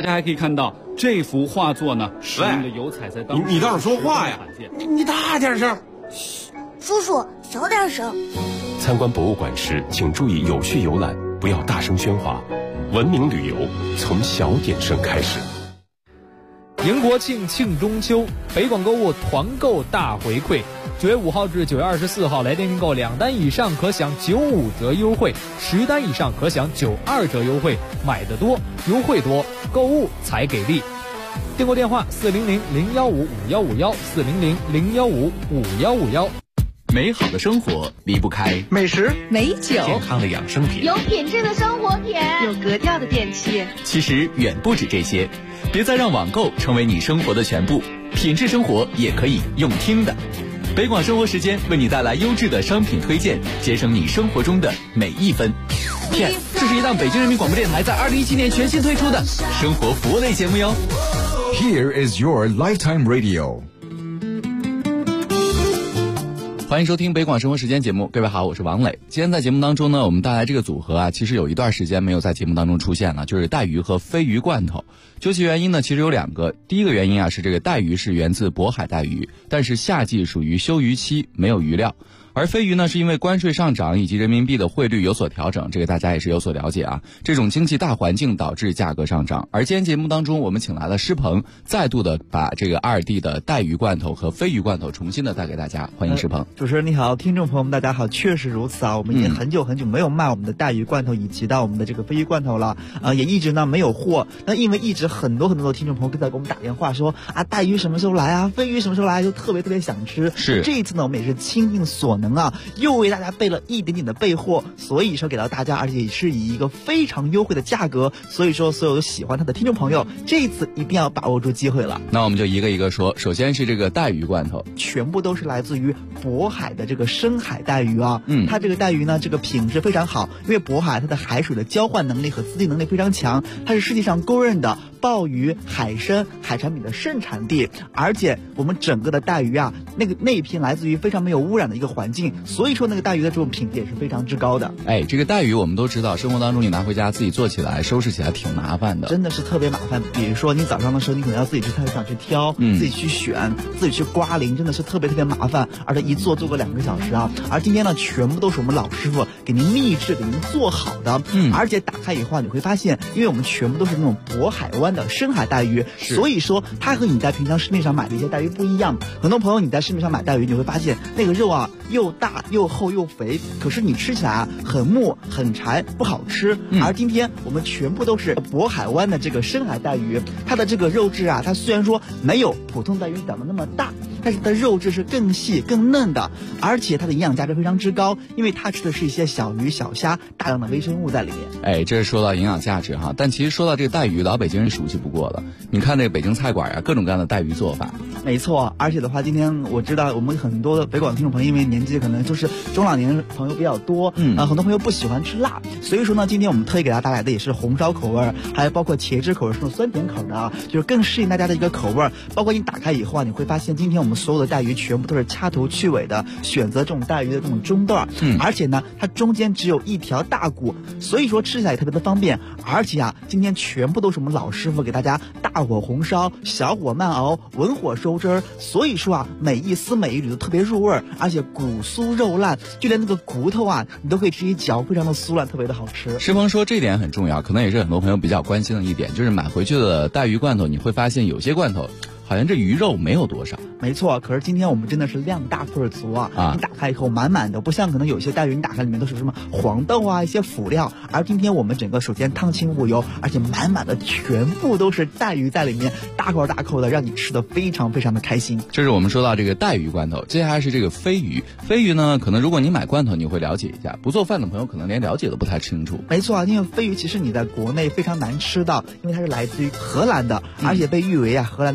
家还可以看到这幅画作呢，使用的油彩在当时你倒是说话呀！你大点声。 嘘，叔叔小点声。 参观博物馆时，请注意有序游览，不要大声喧哗。文明旅游从小点声开始。 迎国庆庆中秋，北广购物团购大回馈，9月5号至9月24号来电订购2单以上可享95折优惠，10单以上可享92折优惠，买得多优惠多，购物才给力。订购电话400-015-5151400-015-515。 美好的生活离不开美食、 美酒、 健康的养生品， 有品质的生活品， 有格调的电器。 其实远不止这些，别再让网购成为你生活的全部，品质生活也可以用听的。北广生活时间为你带来优质的商品推荐，节省你生活中的每一分。这是一档北京人民广播电台在2017年全新推出的生活服务类节目哟。 Here is your lifetime radio。 欢迎收听北广生活时间节目，各位好，我是王磊。今天在节目当中呢，我们带来这个组合啊，其实有一段时间没有在节目当中出现了，就是带鱼和飞鱼罐头。究其原因呢，其实有2个。第一个原因啊，是这个带鱼是源自渤海带鱼，但是夏季属于休渔期，没有鱼料。而飞鱼呢，是因为关税上涨以及人民币的汇率有所调整，这个大家也是有所了解啊。这种经济大环境导致价格上涨。而今天节目当中，我们请来了施鹏，再度的把这个2D的带鱼罐头和飞鱼罐头重新的带给大家。欢迎施鹏。 主持人你好，听众朋友们大家好，确实如此啊，我们已经很久没有卖我们的带鱼罐头以及到我们的这个飞鱼罐头了，也一直呢没有货。那因为一直很多的听众朋友在给我们打电话说啊，带鱼什么时候来啊，飞鱼什么时候来，就特别想吃。 是这一次呢，我们也是倾尽所能啊，又为大家备了一点点的备货，所以说给到大家，而且也是以一个非常优惠的价格，所以说所有喜欢它的听众朋友，这一次一定要把握住机会了。 那我们就一个一个说，首先是这个带鱼罐头， 全部都是来自于渤海的这个深海带鱼啊，它这个带鱼呢，这个品质非常好，因为渤海它的海水的交换能力和滋地能力非常强，它是世界上公认的鲍鱼、海参、海产品的盛产地，而且我们整个的带鱼啊，那一片来自于非常没有污染的一个环境，所以说那个带鱼的这种品质也是非常之高的。 这个带鱼我们都知道，生活当中你拿回家自己做起来、收拾起来挺麻烦的， 真的是特别麻烦。比如说你早上的时候，你可能要自己去菜市场去挑，自己去选，自己去刮鳞，真的是特别麻烦，而且一做个2个小时啊。而今天呢，全部都是我们老师傅给您秘制给您做好的，而且打开以后你会发现，因为我们全部都是那种渤海湾的深海带鱼，所以说它和你在平常市面上买的一些带鱼不一样。很多朋友你在市面上买带鱼，你会发现那个肉啊又大又厚又肥，可是你吃起来啊很木很柴，不好吃。而今天我们全部都是渤海湾的这个深海带鱼，它的这个肉质啊，它虽然说没有普通带鱼长得那么大，但是它的肉质是更细更嫩的，而且它的营养价值非常之高，因为它吃的是一些小鱼小虾，大量的微生物在里面。 这是说到营养价值哈，但其实说到这个带鱼，老北京人熟悉不过了。你看这个北京菜馆啊，各种各样的带鱼做法。 没错，而且的话，今天我知道我们很多的北广听众朋友，因为年纪可能就是中老年朋友比较多，很多朋友不喜欢吃辣，所以说呢，今天我们特意给大家带来的也是红烧口味，还有包括茄汁口味，是那种酸甜口的啊，就是更适应大家的一个口味。包括你打开以后啊，你会发现今天我们所有的带鱼全部都是掐头去尾的，选择这种带鱼的这种中段，而且呢，它中间只有一条大骨，所以说吃起来也特别的方便。而且啊，今天全部都是我们老师傅给大家大火红烧、小火慢熬、文火收汁儿，所以说啊，每一丝每一缕都特别入味，而且骨酥肉烂，就连那个骨头啊，你都可以直接嚼，非常的酥烂，特别的好吃。 施鹏说这点很重要，可能也是很多朋友比较关心的一点，就是买回去的带鱼罐头，你会发现有些罐头好像这鱼肉没有多少。 没错，可是今天我们真的是量大份足啊！你打开以后满满的，不像可能有些带鱼你打开里面都是什么黄豆啊一些辅料，而今天我们整个首先汤清无油，而且满满的全部都是带鱼在里面，大口大口的让你吃的非常的开心。 这是我们说到这个带鱼罐头，接下来是这个飞鱼。飞鱼呢，可能如果你买罐头你会了解一下，不做饭的朋友可能连了解都不太清楚。 没错啊，因为飞鱼其实你在国内非常难吃到，因为它是来自于荷兰的，而且被誉为啊荷兰的这个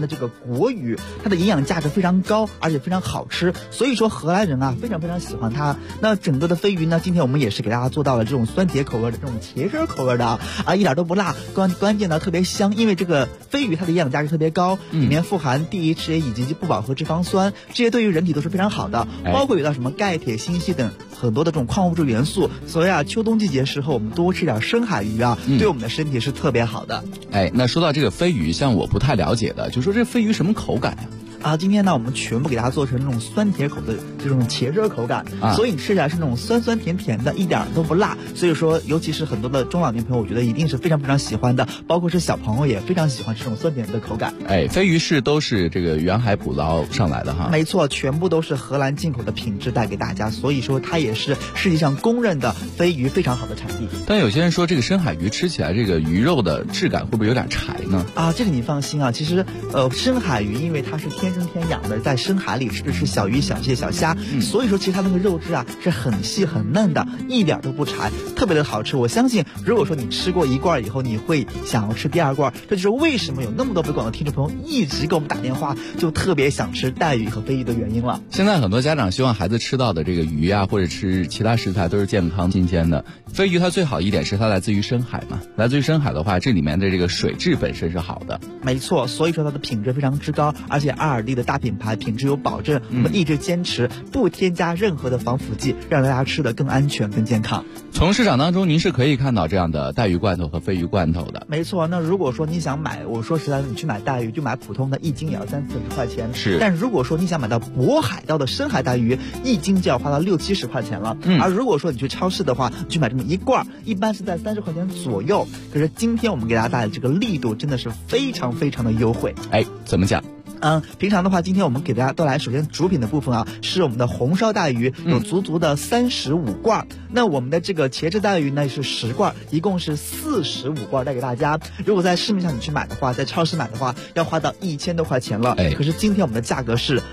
国鱼，它的营养价值非常高，而且非常好吃，所以说荷兰人啊非常非常喜欢它。那整个的飞鱼呢，今天我们也是给大家做到了这种酸甜口味的这种茄汁口味的啊，一点都不辣，关键呢特别香，因为这个飞鱼它的营养价值特别高，里面富含 DHA 以及不饱和脂肪酸，这些对于人体都是非常好的，包括有到什么钙、铁、锌、硒等很多的这种矿物质元素。所以啊，秋冬季节时候我们多吃点深海鱼啊，对我们的身体是特别好的。 那说到这个飞鱼，像我不太了解的，就说这飞鱼什么口感呀？ 今天呢，我们全部给大家做成那种酸甜口的这种茄汁口感，所以你吃起来是那种酸酸甜甜的，一点都不辣。所以说，尤其是很多的中老年朋友，我觉得一定是非常非常喜欢的，包括是小朋友也非常喜欢这种酸甜的口感。 飞鱼都是这个远海捕捞上来的哈？ 没错，全部都是荷兰进口的品质带给大家，所以说它也是世界上公认的飞鱼非常好的产地。 但有些人说，这个深海鱼吃起来这个鱼肉的质感会不会有点柴呢？ 这个你放心啊，其实深海鱼因为它是天生天养的，在深海里吃的是小鱼、小蟹、小虾，所以说其实它那个肉质啊是很细很嫩的，一点都不柴，特别的好吃。我相信如果说你吃过一罐以后，你会想要吃第二罐，这就是为什么有那么多北广的听众朋友一直给我们打电话，就特别想吃带鱼和飞鱼的原因了。 现在很多家长希望孩子吃到的这个鱼啊，或者吃其他食材都是健康新鲜的。飞鱼它最好一点是它来自于深海嘛，来自于深海的话，这里面的这个水质本身是好的。 没错，所以说它的品质非常之高，而且阿尔蒂的大品牌品质有保证，我们一直坚持不添加任何的防腐剂，让大家吃得更安全更健康。 从市场当中您是可以看到这样的带鱼罐头和飞鱼罐头的。 没错，那如果说你想买，我说实在的，你去买带鱼就买普通的，一斤也要30-40块钱。 是， 但如果说你想买到渤海盗的深海带鱼，一斤就要花到60-70块钱了。而如果说你去超市的话，你去买这么一罐，一般是在30块钱左右。可是今天我们给大家带来的这个力度真的是非常非常的优惠。 怎么讲？ 平常的话，今天我们给大家带来，首先主品的部分啊，是我们的红烧带鱼，有足足的35罐。那我们的这个茄汁带鱼呢是10罐，一共是45罐带给大家。如果在市面上你去买的话，在超市买的话，要花到1000多块钱了。可是今天我们的价格是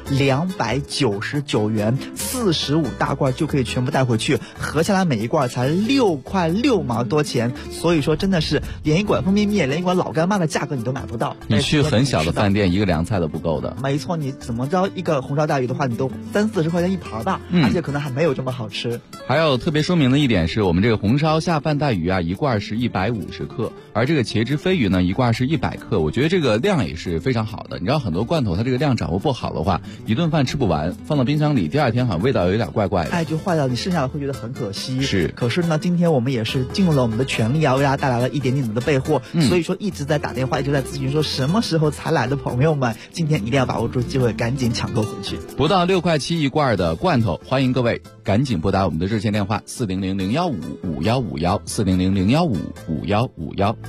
299元，45大罐就可以全部带回去，合下来每一罐才6块6毛多钱。所以说真的是连一碗方便面，连一碗老干妈的价格你都买不到。 你去很小的饭店，一个凉菜都不够的。 没错，你怎么着一个红烧带鱼的话，你都30-40块钱一盘吧，而且可能还没有这么好吃。 还有特别说明的一点是，我们这个红烧下饭带鱼啊，一罐是150克，而这个茄汁飞鱼呢，一罐是100克。我觉得这个量也是非常好的。你知道很多罐头它这个量掌握不好的话，一顿饭吃不完，放到冰箱里，第二天好像味道有点怪怪的。 就坏掉，你剩下的会觉得很可惜。 是。 可是呢，今天我们也是尽了我们的全力啊，为大家带来了一点点的备货。所以说一直在打电话，一直在咨询说什么时候才来的朋友们，今天一定要把握住机会，赶紧抢购回去。 不到6块7一罐的罐头，欢迎各位赶紧拨打我们的热线电话400-015-5151，400-015-5151。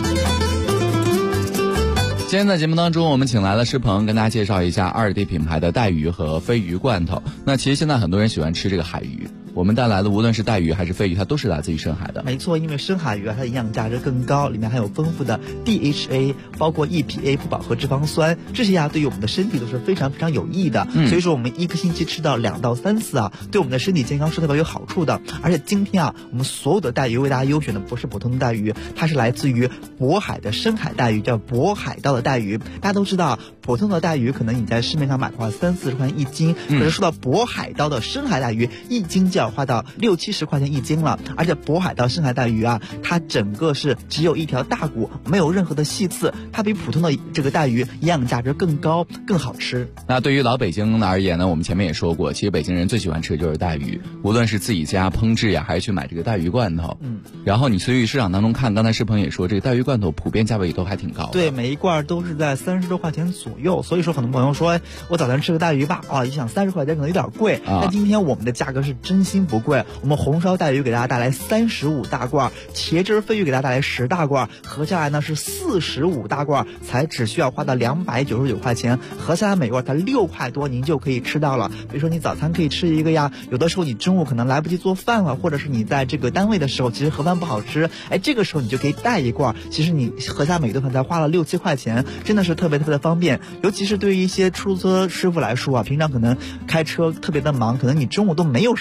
今天在节目当中，我们请来了师鹏跟大家介绍一下阿尔蒂品牌的带鱼和飞鱼罐头。那其实现在很多人喜欢吃这个海鱼，我们带来的无论是带鱼还是飞鱼，它都是来自于深海的。 没错，因为深海鱼啊，它的营养价值更高，里面含有丰富的 DHA， 包括 EPA 不饱和脂肪酸，这些啊对于我们的身体都是非常非常有益的。所以说我们一个星期吃到2到3次啊，对我们的身体健康是特别有好处的。而且今天啊，我们所有的带鱼为大家优选的不是普通的带鱼，它是来自于渤海的深海带鱼，叫渤海盗的带鱼。大家都知道，普通的带鱼可能你在市面上买的话30-40块钱一斤，可是说到渤海盗的深海带鱼，一斤就要花到60-70块钱一斤了。而且渤海盗深海带鱼啊，它整个是只有一条大骨，没有任何的细刺，它比普通的这个带鱼营养价值更高，更好吃。 那对于老北京而言呢，我们前面也说过，其实北京人最喜欢吃的就是带鱼，无论是自己家烹制呀，还是去买这个带鱼罐头。然后你去市场当中看，刚才师鹏也说，这个带鱼罐头普遍价位都还挺高的。 对，每一罐都是在30多块钱左右。所以说很多朋友说，我早餐吃个带鱼吧，一想30块钱可能有点贵，但今天我们的价格是真心不贵。我们红烧带鱼给大家带来35大罐，茄汁飞鱼给大家带来10大罐，合下来呢是45大罐，才只需要花到299块钱，合下来每罐才6块多，您就可以吃到了。比如说你早餐可以吃一个呀，有的时候你中午可能来不及做饭了，或者是你在这个单位的时候，其实盒饭不好吃，这个时候你就可以带一罐，其实你合下每顿饭才花了6-7块钱，真的是特别特别的方便。尤其是对于一些出租车师傅来说啊，平常可能开车特别的忙，可能你中午都没有时间吃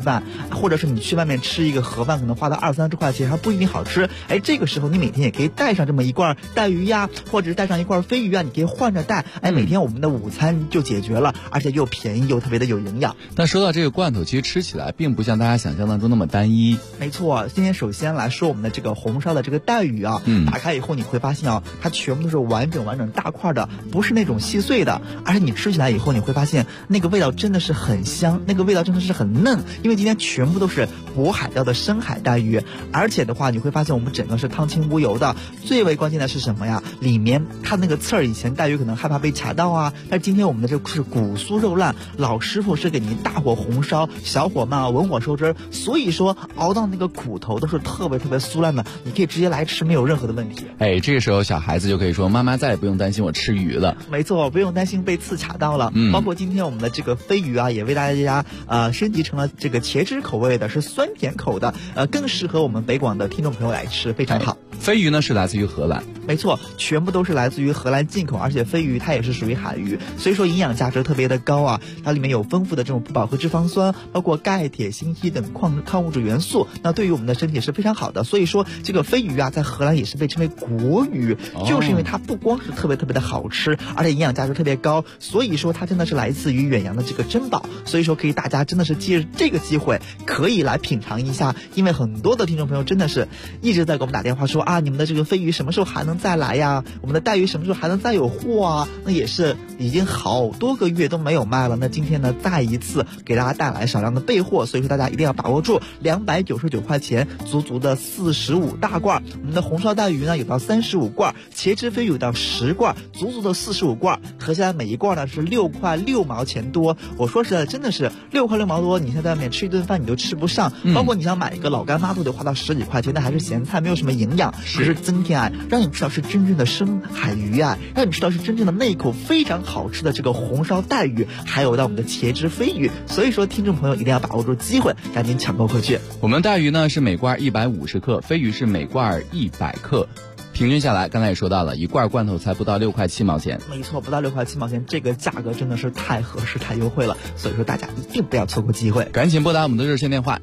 饭，或者是你去外面吃一个盒饭，可能花到20-30块钱，还不一定好吃。哎，这个时候你每天也可以带上这么一罐带鱼呀，或者是带上一罐飞鱼啊，你可以换着带。哎，每天我们的午餐就解决了，而且又便宜又特别的有营养。 但说到这个罐头，其实吃起来并不像大家想象当中那么单一。 没错，今天首先来说我们的这个红烧的这个带鱼啊，打开以后你会发现啊，它全部都是完整大块的，不是那种细碎的，而且你吃起来以后你会发现那个味道真的是很香，那个味道真的是很嫩，因为今天全部都是渤海钓的深海带鱼，而且的话你会发现我们整个是汤清无油的。最为关键的是什么呀？里面它那个刺儿，以前带鱼可能害怕被卡到啊，但是今天我们的这个是骨酥肉烂，老师傅是给您大火红烧，小火慢文火收汁，所以说熬到那个骨头都是特别酥烂的，你可以直接来吃，没有任何的问题。 哎，这个时候小孩子就可以说，妈妈再也不用担心我吃鱼了。 没错，不用担心被刺卡到了。包括今天我们的这个飞鱼啊，也为大家升级成了这个茄汁口味的，是酸甜口的，更适合我们北广的听众朋友来吃，非常好。 飞鱼呢是来自于荷兰， 没错，全部都是来自于荷兰进口，而且飞鱼它也是属于海鱼，所以说营养价值特别的高啊。它里面有丰富的这种不饱和脂肪酸，包括钙、铁、锌、硒等矿物质元素，那对于我们的身体是非常好的。所以说这个飞鱼啊，在荷兰也是被称为国鱼，就是因为它不光是特别的好吃，而且营养价值特别高，所以说它真的是来自于远洋的这个珍宝。所以说可以大家真的是借这个机会可以来品尝一下，因为很多的听众朋友真的是一直在给我们打电话说啊，你们的这个飞鱼什么时候还能再来呀？我们的带鱼什么时候还能再有货啊？那也是已经好多个月都没有卖了。那今天呢，再一次给大家带来少量的备货，所以说大家一定要把握住，299块钱，足的45大罐。我们的红烧带鱼呢有到35罐，茄汁飞鱼有到10罐，足的45罐，合起来每一罐呢是6块6毛钱多。我说实在，真的是6块6毛多，你现在在外面吃一顿饭你都吃不上，包括你想买一个老干妈都得花到10几块钱，那还是咸菜，没有什么营养。可是今天啊，让你吃到是真正的深海鱼啊，让你吃到是真正的那一口非常好吃的这个红烧带鱼，还有到我们的茄汁飞鱼。所以说听众朋友一定要把握住机会，赶紧抢购回去。 我们带鱼呢是每罐150克，飞鱼是每罐100克。平均下来，刚才也说到了，一罐罐头才不到6块7毛钱。 没错，不到6块7毛钱，这个价格真的是太合适、太优惠了。所以说大家一定不要错过机会， 赶紧拨打我们的热线电话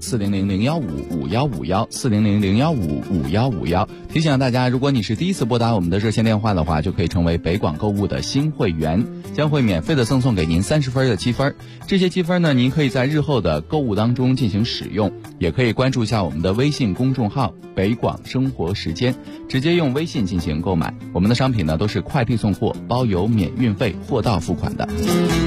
400-015-5151，400-015-5151。提醒大家，如果你是第一次拨打我们的热线电话的话，就可以成为北广购物的新会员，将会免费的赠送给您30分的积分。这些积分呢，您可以在日后的购物当中进行使用，也可以关注一下我们的微信公众号北广生活时间，直接用微信进行购买。我们的商品呢都是快递送货，包邮免运费，货到付款的。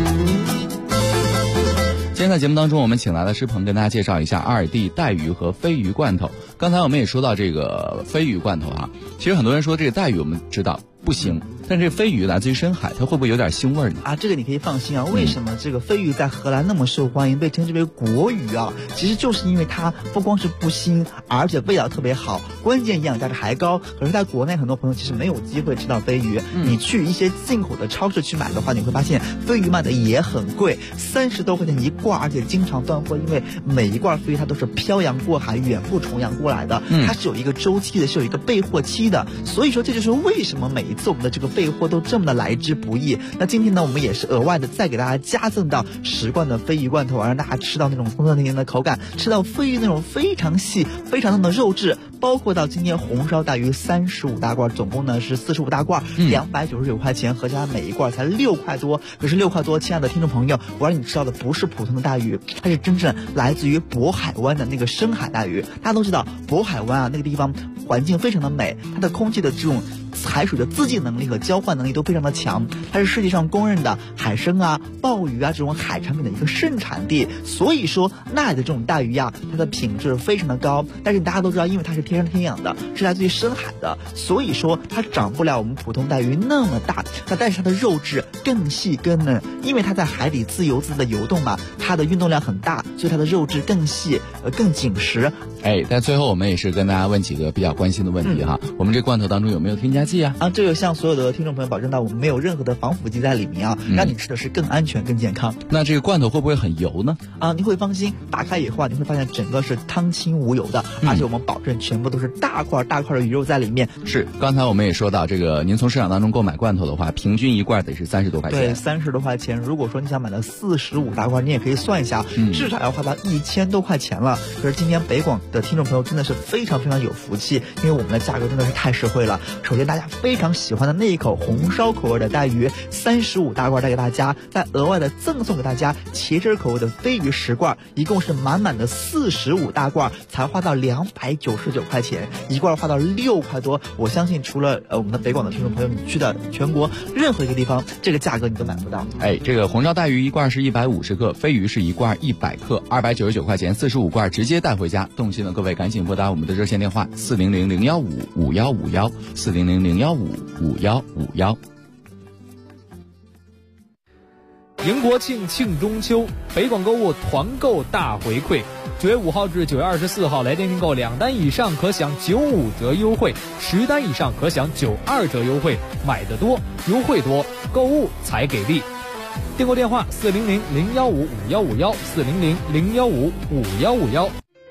今天在节目当中，我们请来了施鹏跟大家介绍一下阿尔蒂带鱼和飞鱼罐头。刚才我们也说到这个飞鱼罐头啊，其实很多人说这个带鱼我们知道不行，但这飞鱼来自于深海，它会不会有点腥味呢？ 啊，这个你可以放心啊。为什么这个飞鱼在荷兰那么受欢迎，被称之为国鱼啊？其实就是因为它不光是不腥，而且味道特别好，关键营养价值还高。可是在国内很多朋友其实没有机会吃到飞鱼，你去一些进口的超市去买的话，你会发现飞鱼卖的也很贵，30多块钱一罐，而且经常断货，因为每一罐飞鱼它都是漂洋过海、远赴重洋过来的，它是有一个周期的，是有一个备货期的。所以说这就是为什么每一次我们的这个备货都这么的来之不易。那今天呢，我们也是额外的再给大家加赠到10罐的飞鱼罐头，让大家吃到那种丰盛甜的口感，吃到飞鱼那种非常细、非常嫩的肉质，包括到今天红烧带鱼35大罐，总共呢是45大罐，299块钱，合起来每一罐才6块多。可是6块多，亲爱的听众朋友，我让你吃到的不是普通的带鱼，它是真正来自于渤海湾的那个深海带鱼。大家都知道渤海湾啊，那个地方环境非常的美，它的空气的这种海水的自净能力和交换能力都非常的强，它是世界上公认的海参啊、鲍鱼啊这种海产品的一个盛产地。所以说那里的这种带鱼啊，它的品质非常的高。但是大家都知道，因为它是天生天养的，是来自于深海的，所以说它长不了我们普通带鱼那么大，但是它的肉质更细更嫩，因为它在海底自由自在的游动嘛，它的运动量很大，所以它的肉质更细更紧实。 但最后我们也是跟大家问几个比较关心的问题哈，我们这罐头当中有没有添加剂啊？ 这个向所有的听众朋友保证到，我们没有任何的防腐剂在里面啊，让你吃的是更安全更健康。 那这个罐头会不会很油呢？ 你会放心，打开以后你会发现整个是汤清无油的，而且我们保证全部全部都是大块大块的鱼肉在里面。 是，刚才我们也说到，这个您从市场当中购买罐头的话，平均一罐得是30多块钱。 对，30多块钱。如果说你想买到45大罐，你也可以算一下，至少要花到1000多块钱了。可是今天北广的听众朋友真的是非常非常有福气，因为我们的价格真的是太实惠了。首先大家非常喜欢的那一口红烧口味的带鱼，35大罐带给大家，再额外的赠送给大家茄汁口味的飞鱼10罐，一共是满满的45大罐，才花到299块钱，一罐花到6块多。我相信除了我们的北广的听众朋友，你去的全国任何一个地方，这个价格你都买不到。 这个红烧带鱼一罐是150克，飞鱼是一罐100克，299块钱，45罐直接带回家。动心的各位赶紧拨打我们的热线电话400-015-5151，400-015-5151。 迎国庆，庆中秋，北广购物团购大回馈，9月5号至9月24号来电订购2单以上可享95折优惠，10单以上可享92折优惠，买得多，优惠多，购物才给力。订购电话400-015-5151，400-015-5151。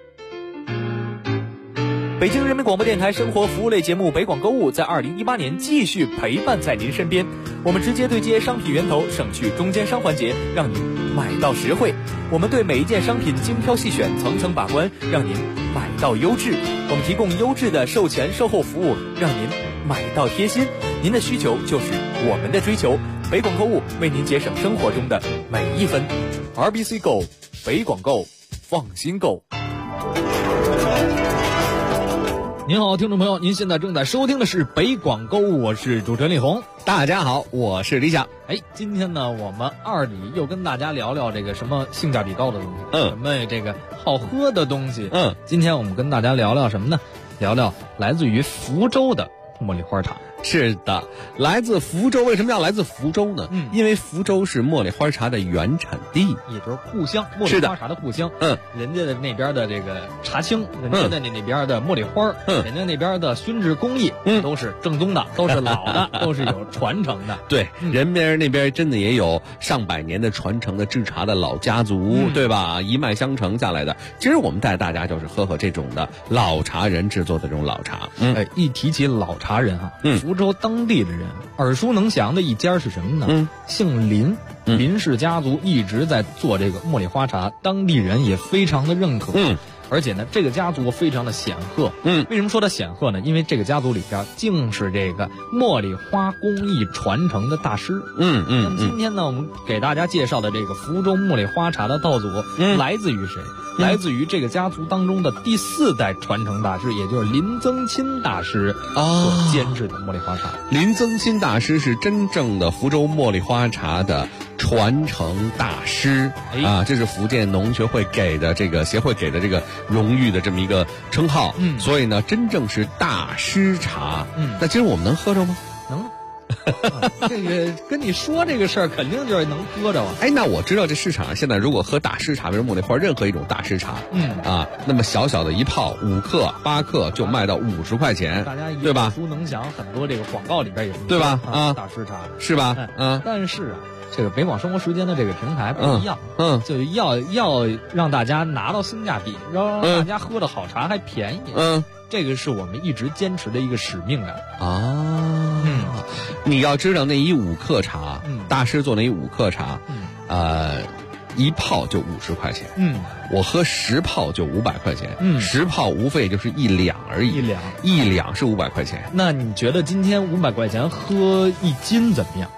北京人民广播电台生活服务类节目《北广购物》在2018年继续陪伴在您身边。我们直接对接商品源头，省去中间商环节，让您买到实惠。我们对每一件商品精挑细选，层层把关，让您买到优质。我们提供优质的售前售后服务，让您买到贴心。您的需求就是我们的追求。北广购物为您节省生活中的每一分。RBC Go， 北广购，放心购。您好，听众朋友，您现在正在收听的是北广购物，我是主持人李红。 大家好，我是李想。 今天呢，我们二里又跟大家聊聊这个什么性价比高的东西，什么这个好喝的东西。今天我们跟大家聊聊什么呢？聊聊来自于福州的茉莉花茶。 是的，来自福州。为什么要来自福州呢？因为福州是茉莉花茶的原产地， 也就是故乡，茉莉花茶的故乡。人家的那边的这个茶青，人家的那边的茉莉花，人家那边的熏制工艺，都是正宗的，都是老的，都是有传承的。 对，人家那边真的也有上百年的传承的制茶的老家族，对吧？一脉相承下来的。其实我们带大家就是喝这种的老茶人制作的这种老茶。 一提起老茶人哈，福州当地的人耳熟能详的一家是什么呢？姓林，林氏家族一直在做这个茉莉花茶，当地人也非常的认可。而且呢，这个家族非常的显赫。为什么说它显赫呢？因为这个家族里边竟是这个茉莉花工艺传承的大师。那么今天呢，我们给大家介绍的这个福州茉莉花茶的道祖，来自于谁？来自于这个家族当中的第4代传承大师，也就是林增钦大师所监制的茉莉花茶。 林增钦大师是真正的福州茉莉花茶的传承大师这是福建农学会给的这个协会给的这个荣誉的这么一个称号。所以呢，真正是大师茶。那今儿我们能喝着吗？ 能。这个跟你说这个事儿，肯定就是能喝着啊。 那我知道这市场上现在如果喝大师茶，比如茉莉花任何一种大师茶，那么小小的一泡5克、8克就卖到50块钱， 大家对吧？ 耳熟能详，很多这个广告里边也对吧？ 大师茶是吧？ 但是这个北广生活时间的这个平台不一样，就要让大家拿到性价比，让大家喝的好茶还便宜。这个是我们一直坚持的一个使命感你要知道那一5克茶，大师做那一5克茶，一泡就50块钱。我喝10泡就500块钱。10泡无非就是1两而已，一两是500块钱。 那你觉得今天500块钱喝1斤怎么样？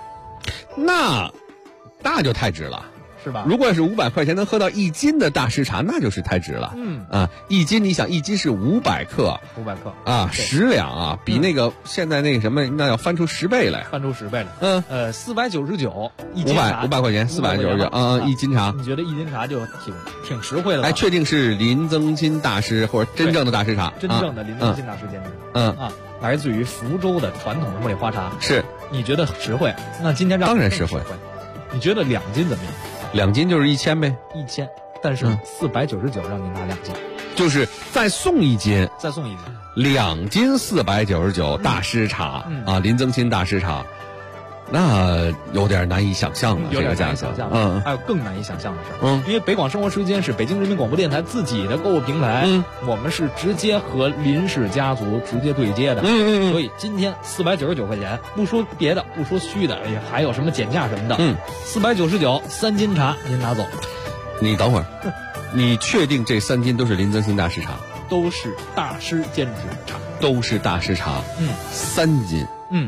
那就太值了。 是吧？ 如果是500块钱能喝到1斤的大师茶，那就是太值了。1斤，你想1斤是500克 ，500克 10两比那个现在那个什么，那要翻出10倍来， 翻出10倍来。499一斤茶 ，500块钱，499一斤茶。 你觉得1斤茶就挺实惠的吧？ 确定是林增钦大师或者真正的大师茶， 真正的林增钦大师监制。来自于福州的传统的茉莉花茶。 是， 你觉得实惠？那今天当然实惠。 你觉得2斤怎么样 ？2斤就是1000呗 ，1000，但是499让你拿2斤， 就是再送1斤 ，2斤 499大师茶林增钦大师茶。 那有点难以想象了， 有点难以这个价格想象。还有更难以想象的事儿，因为北广生活时间是北京人民广播电台自己的购物平台，我们是直接和林氏家族直接对接的，所以今天499块钱，不说别的，不说虚的，还有什么减价什么的，499 3斤茶您拿走。 你等会儿，你确定这3斤都是林则新大师茶？ 都是大师监制茶， 都是大师茶。3斤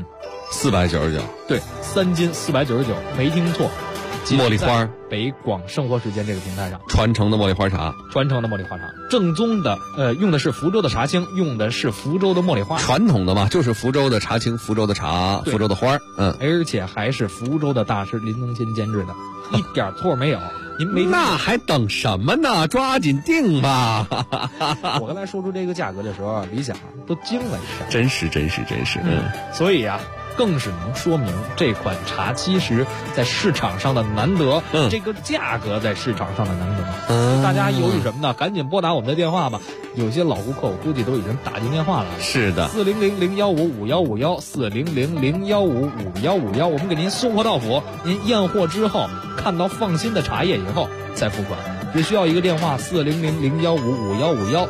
，499。 对，3斤499，没听错。 茉莉花， 北广生活时间这个平台上传承的茉莉花茶， 传承的茉莉花茶，正宗的，用的是福州的茶青，用的是福州的茉莉花， 传统的嘛，就是福州的茶青、福州的茶、福州的花， 而且还是福州的大师林曾新监制的，一点错没有。您没那还等什么呢？抓紧订吧！ 我刚才说出这个价格的时候，李想都惊了一下。 真是。 所以啊，更是能说明这款茶其实在市场上的难得，这个价格在市场上的难得。大家犹豫什么呢？赶紧拨打我们的电话吧。有些老顾客我估计都已经打进电话了。 是的 ，400-015-5151 400-015-5151，我们给您送货到府。您验货之后看到放心的茶叶以后再付款，只需要一个电话400-015-5151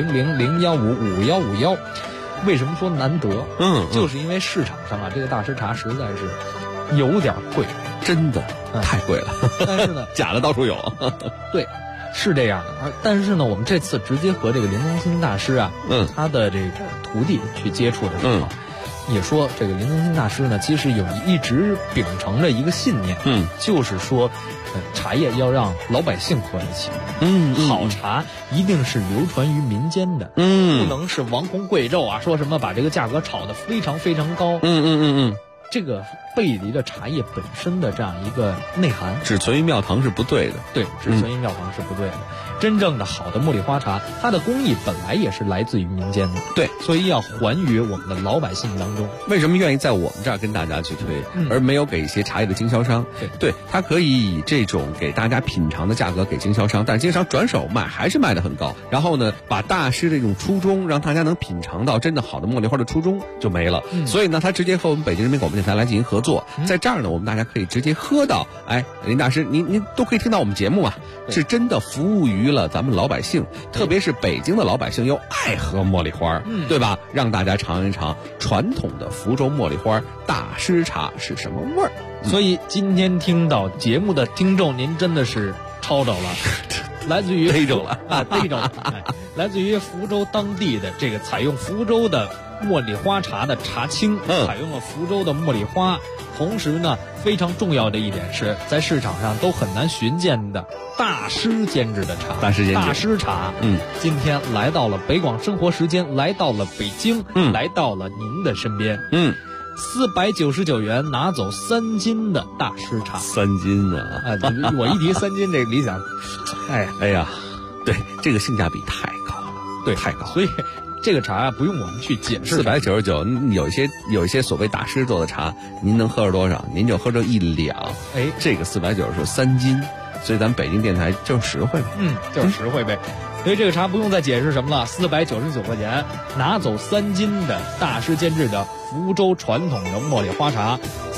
400-015-5151。为什么说难得？就是因为市场上啊，这个大师茶实在是有点贵， 真的太贵了。 但是呢， 假的到处有。 对，是这样的。但是呢，我们这次直接和这个林曾新大师啊，他的这个徒弟去接触的时候，也说这个林曾新大师呢，其实一直秉承着一个信念，就是说，茶叶要让老百姓喝得起。好茶一定是流传于民间的，不能是王公贵胄啊，说什么把这个价格炒得非常非常高。这个背离了茶叶本身的这样一个内涵， 只存于庙堂是不对的。 对，只存于庙堂是不对的。真正的好的茉莉花茶，它的工艺本来也是来自于民间的， 对， 所以要还于我们的老百姓当中。 为什么愿意在我们这儿跟大家去推，而没有给一些茶叶的经销商？对，他可以以这种给大家品尝的价格给经销商，但是经销商转手卖还是卖得很高。然后呢，把大师的这种初衷，让大家能品尝到真的好的茉莉花的初衷就没了。所以呢，他直接和我们北京人民广播电台来进行合作，在这儿呢，我们大家可以直接喝到，林大师，您都可以听到我们节目啊，是真的服务于了咱们老百姓。特别是北京的老百姓又爱喝茉莉花，对吧？让大家尝一尝传统的福州茉莉花大师茶是什么味儿。 所以今天听到节目的听众，您真的是抄着了，来自于逮着了， 逮着了，来自于福州当地的这个采用福州的茉莉花茶的茶青，采用了福州的茉莉花。同时呢，非常重要的一点是在市场上都很难寻见的大师监制的茶，大师茶。今天来到了北广生活时间，来到了北京，来到了您的身边。499元拿走3斤的大师茶 ，3斤呢？ 我一提3斤这个理想， 哎呀，对，这个性价比太高了， 对， 太高了， 所以。这个茶啊，不用我们去解释。 499，有一些所谓大师做的茶，您能喝着多少？您就喝着1两。这个499是3斤，所以咱们北京电台就是实惠呗。 就是实惠呗。所以这个茶不用再解释什么了，499块钱拿走3斤的大师监制的福州传统的茉莉花茶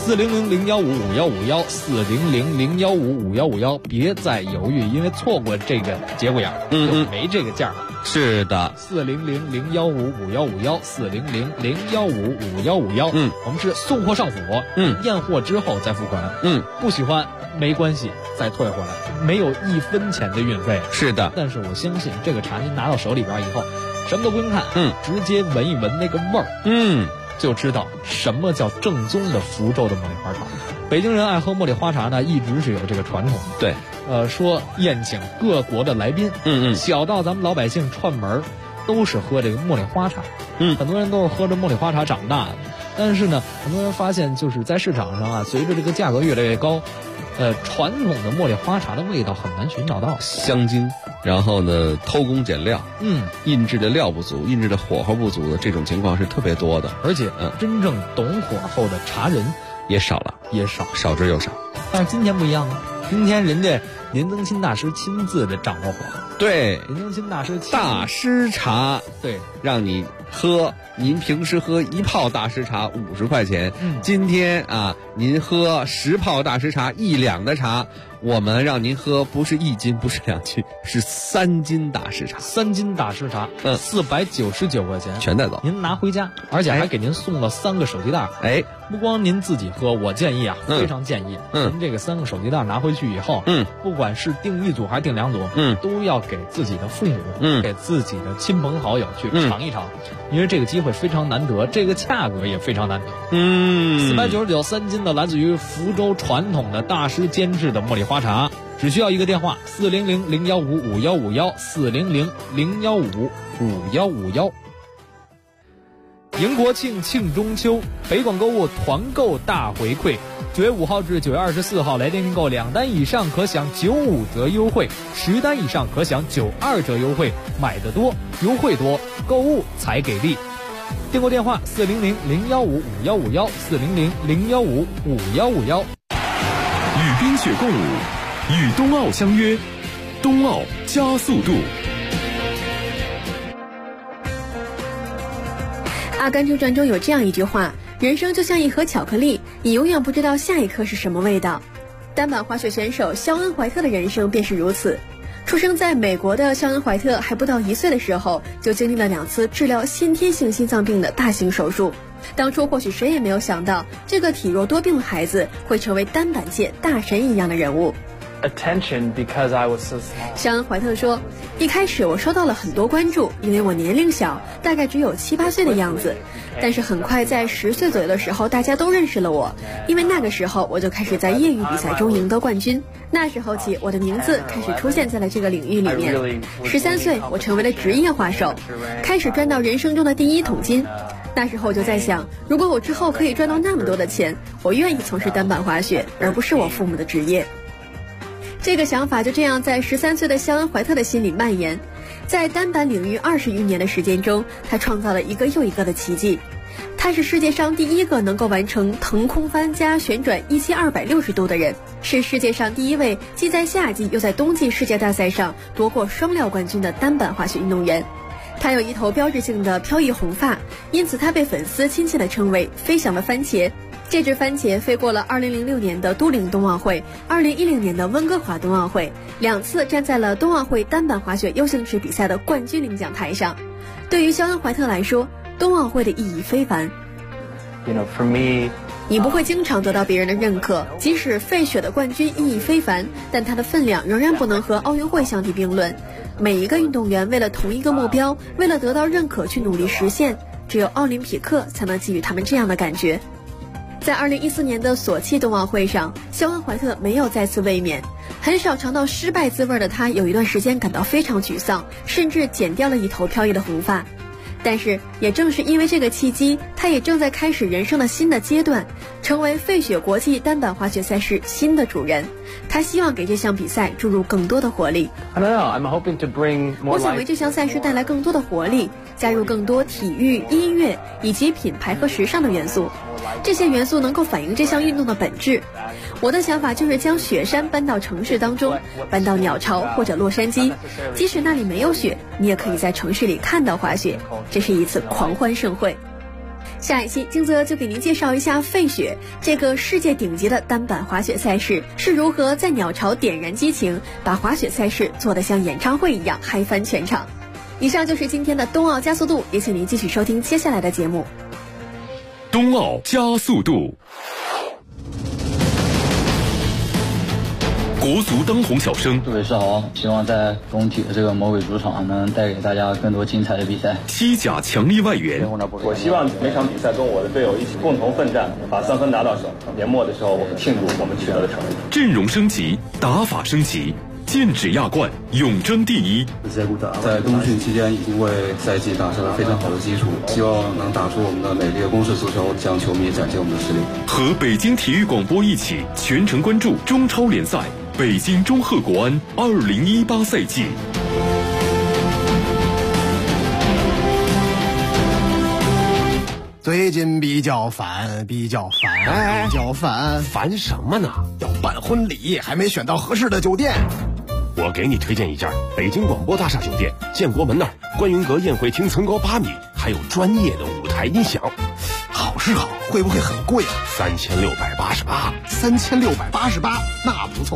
，400-015-5151 400-015-5151，别再犹豫，因为错过这个节骨眼儿，就没这个价了。 是的 ，400-015-5151 400-015-5151。我们是送货上府，验货之后再付款。不喜欢没关系，再退回来，没有1分钱的运费。 是的， 但是我相信这个茶您拿到手里边以后，什么都不用看，直接闻一闻那个味儿，就知道什么叫正宗的福州的茉莉花茶。北京人爱喝茉莉花茶呢，一直是有这个传统。 对， 说宴请各国的来宾，小到咱们老百姓串门，都是喝这个茉莉花茶。很多人都是喝着茉莉花茶长大的，但是呢，很多人发现就是在市场上啊，随着这个价格越来越高，传统的茉莉花茶的味道很难寻找到， 香精，然后呢偷工减料，印制的料不足，印制的火候不足的这种情况是特别多的， 而且真正懂火候的茶人也少了，少之又少。 但是今天不一样啊，今天人家林曾新大师亲自的掌握火候， 对， 林曾新大师大师茶， 对， 让你喝您平时喝1泡大师茶50块钱，今天啊您喝10泡大师茶1两的茶，我们让您喝不是1斤，不是2斤，是3斤大师茶。 3斤大师茶，499块钱， 全带走， 您拿回家，而且还给您送了3个手机袋。 哎， 不光您自己喝，我建议啊，非常建议，您这个3个手机袋拿回去以后，不管是订1组还是订2组，都要给自己的父母，给自己的亲朋好友去尝一尝，因为这个机会非常难得，这个价格也非常难得。499 3斤的来自于福州传统的大师监制的茉莉花茶，只需要一个电话400-015-5151 400-015-5151。迎国庆庆中秋，北广购物团购大回馈，9月5号至9月24号来电订购2单以上可享95折优惠，10单以上可享92折优惠，买得多优惠多，购物才给力。订购电话400-015-5151 400-015-5151。 与冰雪共舞，与冬奥相约，冬奥加速度。 《阿甘正传》中有这样一句话：人生就像一盒巧克力，你永远不知道下一颗是什么味道。单板滑雪选手肖恩·怀特的人生便是如此。出生在美国的肖恩·怀特还不到1岁的时候，就经历了2次治疗先天性心脏病的大型手术。当初或许谁也没有想到，这个体弱多病的孩子会成为单板界大神一样的人物。肖恩·怀特说，一开始我收到了很多关注，因为我年龄小，大概只有7、8岁的样子。但是很快在10岁左右的时候，大家都认识了我，因为那个时候我就开始在业余比赛中赢得冠军。那时候起，我的名字开始出现在了这个领域里面。13岁，我成为了职业滑手，开始赚到人生中的第1桶金。那时候我就在想，如果我之后可以赚到那么多的钱，我愿意从事单板滑雪，而不是我父母的职业。这个想法就这样在13岁的肖恩·怀特的心里蔓延。在单板领域20余年的时间中，他创造了一个又一个的奇迹。他是世界上第1个能够完成腾空翻加旋转1260度的人，是世界上第1位既在夏季又在冬季世界大赛上夺过双料冠军的单板滑雪运动员。他有一头标志性的飘逸红发，因此他被粉丝亲切地称为飞翔的番茄。这只番茄飞过了2006年的都灵冬奥会、2010年的温哥华冬奥会，2次站在了冬奥会单板滑雪优性池比赛的冠军领奖台上。对于肖恩·怀特来说，冬奥会的意义非凡。你不会经常得到别人的认可，即使费雪的冠军意义非凡，但它的分量仍然不能和奥运会相提并论。每一个运动员为了同一个目标，为了得到认可去努力实现，只有奥林匹克才能给予他们这样的感觉。在2014年的索契冬奥会上，肖恩·怀特没有再次卫冕。很少尝到失败滋味的他，有一段时间感到非常沮丧，甚至剪掉了一头飘逸的红发。但是也正是因为这个契机，他也正在开始人生的新的阶段，成为费雪国际单板滑雪赛事新的主人。他希望给这项比赛注入更多的活力。我想为这项赛事带来更多的活力，加入更多体育、音乐以及品牌和时尚的元素。这些元素能够反映这项运动的本质。我的想法就是将雪山搬到城市当中，搬到鸟巢或者洛杉矶，即使那里没有雪，你也可以在城市里看到滑雪，这是一次狂欢盛会。下一期金泽就给您介绍一下费雪这个世界顶级的单板滑雪赛事是如何在鸟巢点燃激情，把滑雪赛事做得像演唱会一样嗨翻全场。以上就是今天的冬奥加速度，也请您继续收听接下来的节目。 冬奥加速度，国足当红小生， 各位是好，希望在工体的这个魔鬼主场能带给大家更多精彩的比赛。 西甲强力外援， 我希望每场比赛跟我的队友一起共同奋战，把3分拿到手。年末的时候，我们庆祝我们取得的成绩。 阵容升级，打法升级，剑指亚冠，永争第一。 在冬训期间已经为赛季打下了非常好的基础，希望能打出我们的美丽的攻势足球，向球迷展现我们的实力。 和北京体育广播一起全程关注中超联赛北京中赫国安2018赛季。 最近比较烦， 烦什么呢？ 要办婚礼，还没选到合适的酒店。 我给你推荐一家北京广播大厦酒店，建国门那儿，观云阁宴会厅层高8米。 还有专业的舞台音响。 好是好，会不会很贵啊 ？3688， 3688，那不错。